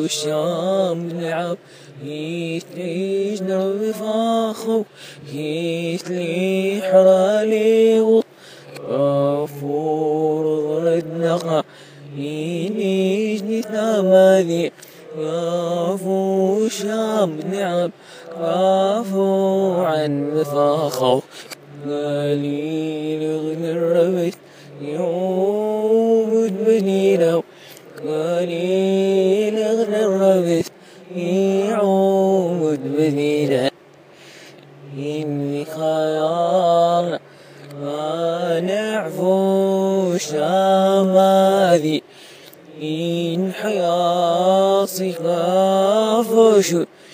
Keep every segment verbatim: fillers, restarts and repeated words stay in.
الشام نلعب يتعيش نربي فاخو يتلي حرالي غفور ضردنا ينيش نتامذي غافو الشام نلعب غافو عن مفاخو قليل غنى الربيت يعود بنينا قليل غنى الربيت يعود بنينا إني خيال ما نعفو شاماذي إن حياصي خافوش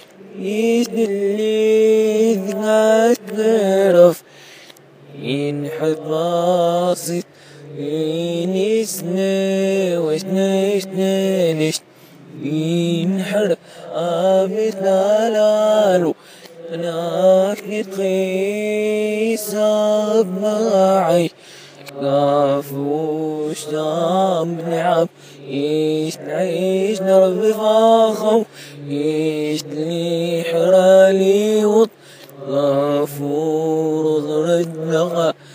يدلي ذات غرف إن حباصي إن إسنى وإسنى إسنى إن حر أبت لالو أنا قيس معي كافوش دام نعم إيش نعيش نربي فاخو إيش لي حرالي وط غفور ضرد لغا